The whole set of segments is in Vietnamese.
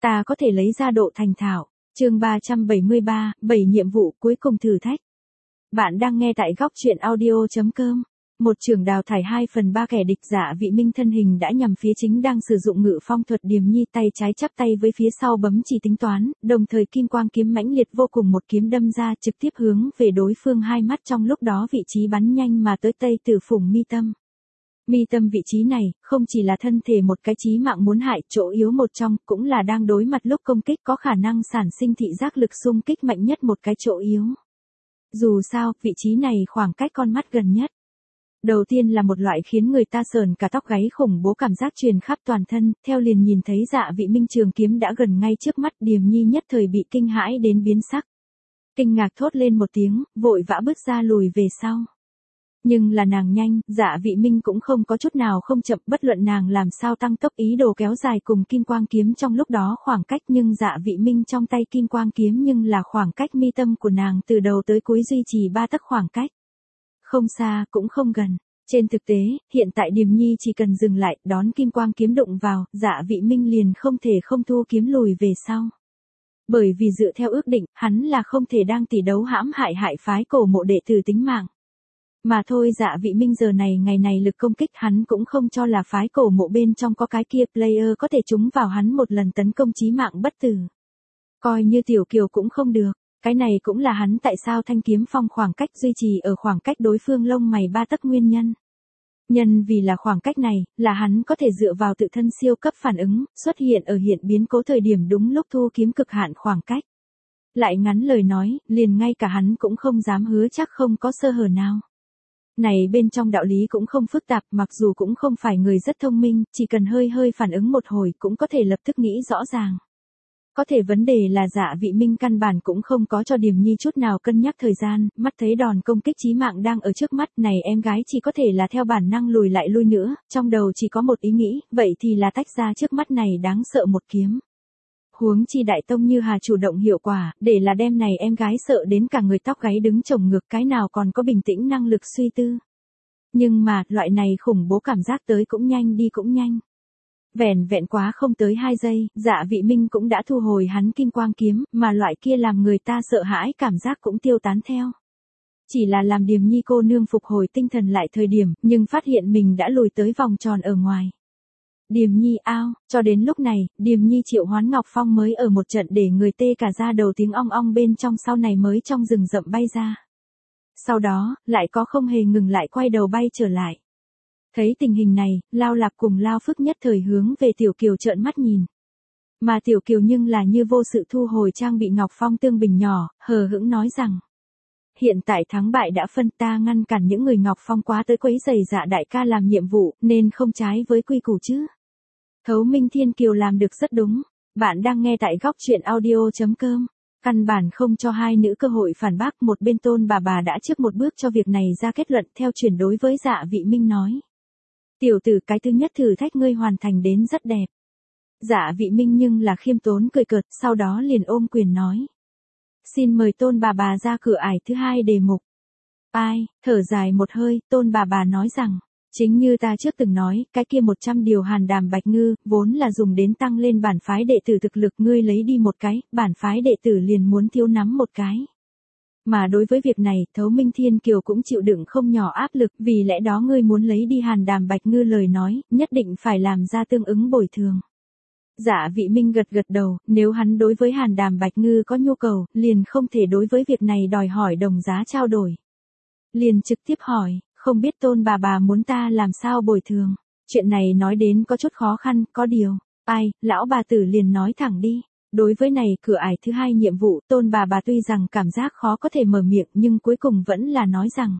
ta có thể lấy ra độ thành thạo. Chương 373, 7 nhiệm vụ cuối cùng thử thách. Bạn đang nghe tại góc truyện audio.com. Một trưởng đào thải 2/3 kẻ địch. Dạ Vị Minh thân hình đã nhằm phía chính đang sử dụng ngự phong thuật Điềm Nhi, tay trái chắp tay với phía sau bấm chỉ tính toán, đồng thời kim quang kiếm mãnh liệt vô cùng một kiếm đâm ra trực tiếp hướng về đối phương hai mắt, trong lúc đó vị trí bắn nhanh mà tới Tây Tử Phùng mi tâm. Mi tâm vị trí này, không chỉ là thân thể một cái chí mạng muốn hại, chỗ yếu một trong, cũng là đang đối mặt lúc công kích có khả năng sản sinh thị giác lực xung kích mạnh nhất một cái chỗ yếu. Dù sao, vị trí này khoảng cách con mắt gần nhất. Đầu tiên là một loại khiến người ta sờn cả tóc gáy khủng bố cảm giác truyền khắp toàn thân, theo liền nhìn thấy Dạ Vị Minh trường kiếm đã gần ngay trước mắt, Điềm Nhi nhất thời bị kinh hãi đến biến sắc. Kinh ngạc thốt lên một tiếng, vội vã bước ra lùi về sau. Nhưng là nàng nhanh, Dạ Vị Minh cũng không có chút nào không chậm, bất luận nàng làm sao tăng tốc ý đồ kéo dài cùng kim quang kiếm trong lúc đó khoảng cách, nhưng Dạ Vị Minh trong tay kim quang kiếm nhưng là khoảng cách mi tâm của nàng từ đầu tới cuối duy trì 3 tấc khoảng cách. Không xa, cũng không gần. Trên thực tế, hiện tại Điềm Nhi chỉ cần dừng lại, đón kim quang kiếm đụng vào, Dạ Vị Minh liền không thể không thu kiếm lùi về sau. Bởi vì dựa theo ước định, hắn là không thể đang tỷ đấu hãm hại phái cổ mộ đệ tử tính mạng. Mà thôi, Dạ Vị Minh giờ này ngày này lực công kích hắn cũng không cho là phái cổ mộ bên trong có cái kia player có thể trúng vào hắn một lần tấn công chí mạng bất tử. Coi như Tiểu Kiều cũng không được, cái này cũng là hắn tại sao thanh kiếm phong khoảng cách duy trì ở khoảng cách đối phương lông mày 3 tấc nguyên nhân. Nhân vì là khoảng cách này, là hắn có thể dựa vào tự thân siêu cấp phản ứng, xuất hiện ở hiện biến cố thời điểm đúng lúc thu kiếm cực hạn khoảng cách. Lại ngắn lời nói, liền ngay cả hắn cũng không dám hứa chắc không có sơ hở nào. Này bên trong đạo lý cũng không phức tạp, mặc dù cũng không phải người rất thông minh, chỉ cần hơi phản ứng một hồi cũng có thể lập tức nghĩ rõ ràng. Có thể vấn đề là Dạ Vị Minh căn bản cũng không có cho Điềm Nhi chút nào cân nhắc thời gian, mắt thấy đòn công kích chí mạng đang ở trước mắt này, em gái chỉ có thể là theo bản năng lùi lại lui nữa, trong đầu chỉ có một ý nghĩ, vậy thì là tách ra trước mắt này đáng sợ một kiếm. Huống chi Đại Tông Như Hà chủ động hiệu quả, để là đem này em gái sợ đến cả người tóc gáy đứng chồng ngược, cái nào còn có bình tĩnh năng lực suy tư. Nhưng mà, loại này khủng bố cảm giác tới cũng nhanh đi cũng nhanh. Vẹn quá không tới 2 giây, Dạ Vị Minh cũng đã thu hồi hắn kim quang kiếm, mà loại kia làm người ta sợ hãi cảm giác cũng tiêu tán theo. Chỉ là làm Điềm Nhi cô nương phục hồi tinh thần lại thời điểm, nhưng phát hiện mình đã lùi tới vòng tròn ở ngoài. Điềm Nhi ao, cho đến lúc này, Điềm Nhi triệu hoán Ngọc Phong mới ở một trận để người tê cả da đầu, tiếng ong ong bên trong sau này mới trong rừng rậm bay ra. Sau đó, lại có không hề ngừng lại quay đầu bay trở lại. Thấy tình hình này, Lao Lạc cùng Lao Phức nhất thời hướng về Tiểu Kiều trợn mắt nhìn. Mà Tiểu Kiều nhưng là như vô sự thu hồi trang bị Ngọc Phong tương bình nhỏ, hờ hững nói rằng. Hiện tại thắng bại đã phân, ta ngăn cản những người Ngọc Phong quá tới quấy rầy Dạ đại ca làm nhiệm vụ, nên không trái với quy củ chứ. Thấu Minh Thiên Kiều làm được rất đúng. Bạn đang nghe tại góc truyện audio.com. Căn bản không cho hai nữ cơ hội phản bác, một bên Tôn bà đã trước một bước cho việc này ra kết luận, theo chuyển đối với Dạ Vị Minh nói. Tiểu tử, cái thứ nhất thử thách ngươi hoàn thành đến rất đẹp. Dạ Vị Minh nhưng là khiêm tốn cười cợt, sau đó liền ôm quyền nói. Xin mời Tôn bà ra cửa ải thứ 2 đề mục. Ai, thở dài một hơi, Tôn bà nói rằng, chính như ta trước từng nói, cái kia 100 điều hàn đàm bạch ngư, vốn là dùng đến tăng lên bản phái đệ tử thực lực, ngươi lấy đi một cái, bản phái đệ tử liền muốn thiếu nắm một cái. Mà đối với việc này, Thấu Minh Thiên Kiều cũng chịu đựng không nhỏ áp lực, vì lẽ đó ngươi muốn lấy đi hàn đàm bạch ngư lời nói, nhất định phải làm ra tương ứng bồi thường. Dạ Vị Minh gật đầu, nếu hắn đối với hàn đàm bạch ngư có nhu cầu, liền không thể đối với việc này đòi hỏi đồng giá trao đổi. Liền trực tiếp hỏi, không biết Tôn bà muốn ta làm sao bồi thường. Chuyện này nói đến có chút khó khăn, có điều. Ai, lão bà tử liền nói thẳng đi. Đối với này cửa ải thứ 2 nhiệm vụ, Tôn bà tuy rằng cảm giác khó có thể mở miệng, nhưng cuối cùng vẫn là nói rằng.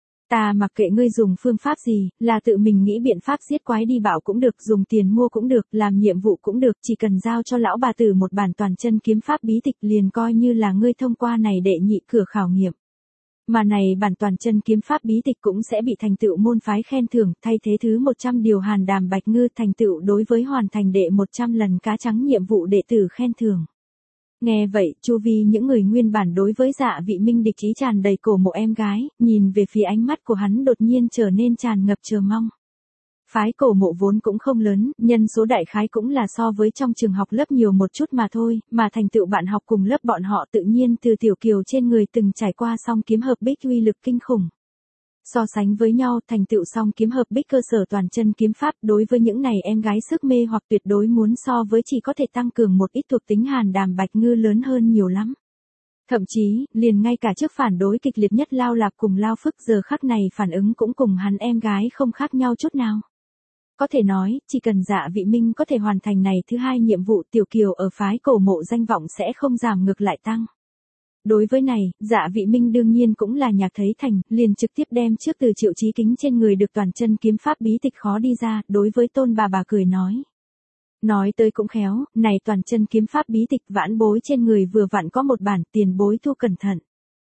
Ta mặc kệ ngươi dùng phương pháp gì, là tự mình nghĩ biện pháp giết quái đi bảo cũng được, dùng tiền mua cũng được, làm nhiệm vụ cũng được, chỉ cần giao cho lão bà tử một bản toàn chân kiếm pháp bí tịch liền coi như là ngươi thông qua này đệ nhị cửa khảo nghiệm. Mà này bản toàn chân kiếm pháp bí tịch cũng sẽ bị thành tựu môn phái khen thưởng, thay thế thứ 100 điều hàn đàm bạch ngư, thành tựu đối với hoàn thành đệ 100 lần cá trắng nhiệm vụ đệ tử khen thưởng. Nghe vậy, chu vi những người nguyên bản đối với Dạ Vị Minh địch ý tràn đầy cổ mộ em gái, nhìn về phía ánh mắt của hắn đột nhiên trở nên tràn ngập chờ mong. Phái cổ mộ vốn cũng không lớn, nhân số đại khái cũng là so với trong trường học lớp nhiều một chút mà thôi, mà thành tựu bạn học cùng lớp bọn họ tự nhiên từ Tiểu Kiều trên người từng trải qua song kiếm hợp bích uy lực kinh khủng. So sánh với nhau, thành tựu song kiếm hợp bích cơ sở toàn chân kiếm pháp đối với những này em gái sức mê hoặc tuyệt đối muốn so với chỉ có thể tăng cường một ít thuộc tính hàn đàm bạch ngư lớn hơn nhiều lắm. Thậm chí, liền ngay cả trước phản đối kịch liệt nhất Lao Lạp cùng Lao Phức giờ khắc này phản ứng cũng cùng hắn em gái không khác nhau chút nào. Có thể nói, chỉ cần Dạ Vị Minh có thể hoàn thành này thứ hai nhiệm vụ, Tiểu Kiều ở phái cổ mộ danh vọng sẽ không giảm ngược lại tăng. Đối với này, Dạ Vị Minh đương nhiên cũng là nhạc thấy thành, liền trực tiếp đem trước từ Triệu Chí Kính trên người được toàn chân kiếm pháp bí tịch khó đi ra, đối với Tôn bà cười nói. Nói tới cũng khéo, này toàn chân kiếm pháp bí tịch vãn bối trên người vừa vặn có một bản, tiền bối thu cẩn thận.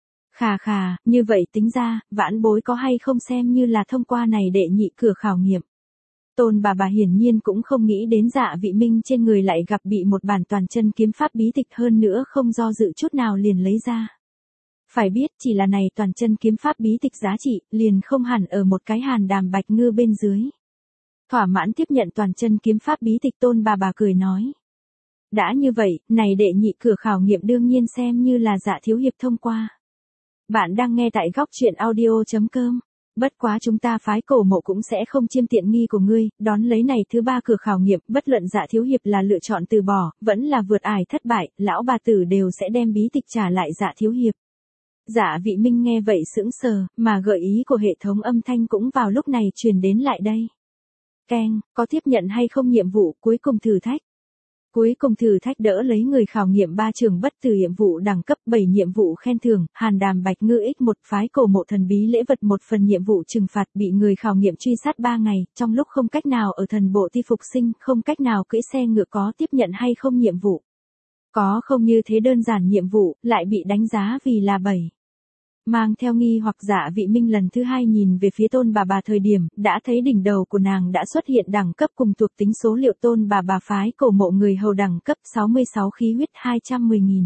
Khà, như vậy tính ra, vãn bối có hay không xem như là thông qua này đệ nhị cửa khảo nghiệm. Tôn bà hiển nhiên cũng không nghĩ đến Dạ Vị Minh trên người lại gặp bị một bản toàn chân kiếm pháp bí tịch hơn nữa không do dự chút nào liền lấy ra. Phải biết chỉ là này toàn chân kiếm pháp bí tịch giá trị, liền không hẳn ở một cái hàn đàm bạch ngư bên dưới. Thỏa mãn tiếp nhận toàn chân kiếm pháp bí tịch Tôn bà cười nói. Đã như vậy, này đệ nhị cửa khảo nghiệm đương nhiên xem như là Dạ thiếu hiệp thông qua. Bạn đang nghe tại góc truyện audio.com. Bất quá chúng ta phái cổ mộ cũng sẽ không chiêm tiện nghi của ngươi, đón lấy này thứ ba cửa khảo nghiệm, bất luận Dạ thiếu hiệp là lựa chọn từ bỏ, vẫn là vượt ải thất bại, lão bà tử đều sẽ đem bí tịch trả lại Dạ thiếu hiệp. Dạ Vị Minh nghe vậy sững sờ, mà gợi ý của hệ thống âm thanh cũng vào lúc này truyền đến lại đây. Keng, có tiếp nhận hay không nhiệm vụ cuối cùng thử thách. Cuối cùng thử thách đỡ lấy người khảo nghiệm 3 trường bất tử nhiệm vụ đẳng cấp 7 nhiệm vụ khen thưởng, hàn đàm bạch ngư x1 phái cổ mộ thần bí lễ vật một phần nhiệm vụ trừng phạt bị người khảo nghiệm truy sát 3 ngày, trong lúc không cách nào ở thần bộ ti phục sinh, không cách nào cưỡi xe ngựa có tiếp nhận hay không nhiệm vụ. Có không như thế đơn giản nhiệm vụ, lại bị đánh giá vì là 7. Mang theo nghi hoặc Dạ Vị Minh lần thứ hai nhìn về phía Tôn bà thời điểm, đã thấy đỉnh đầu của nàng đã xuất hiện đẳng cấp cùng thuộc tính số liệu Tôn bà phái cổ mộ người hầu đẳng cấp 66 khí huyết 210.000.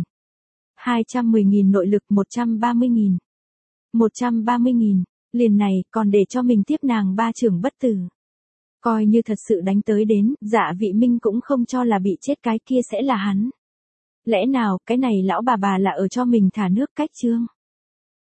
210.000 nội lực 130.000. 130.000, liền này còn để cho mình tiếp nàng 3 trường bất tử. Coi như thật sự đánh tới đến, Dạ Vị Minh cũng không cho là bị chết cái kia sẽ là hắn. Lẽ nào, cái này lão bà là ở cho mình thả nước cách chương.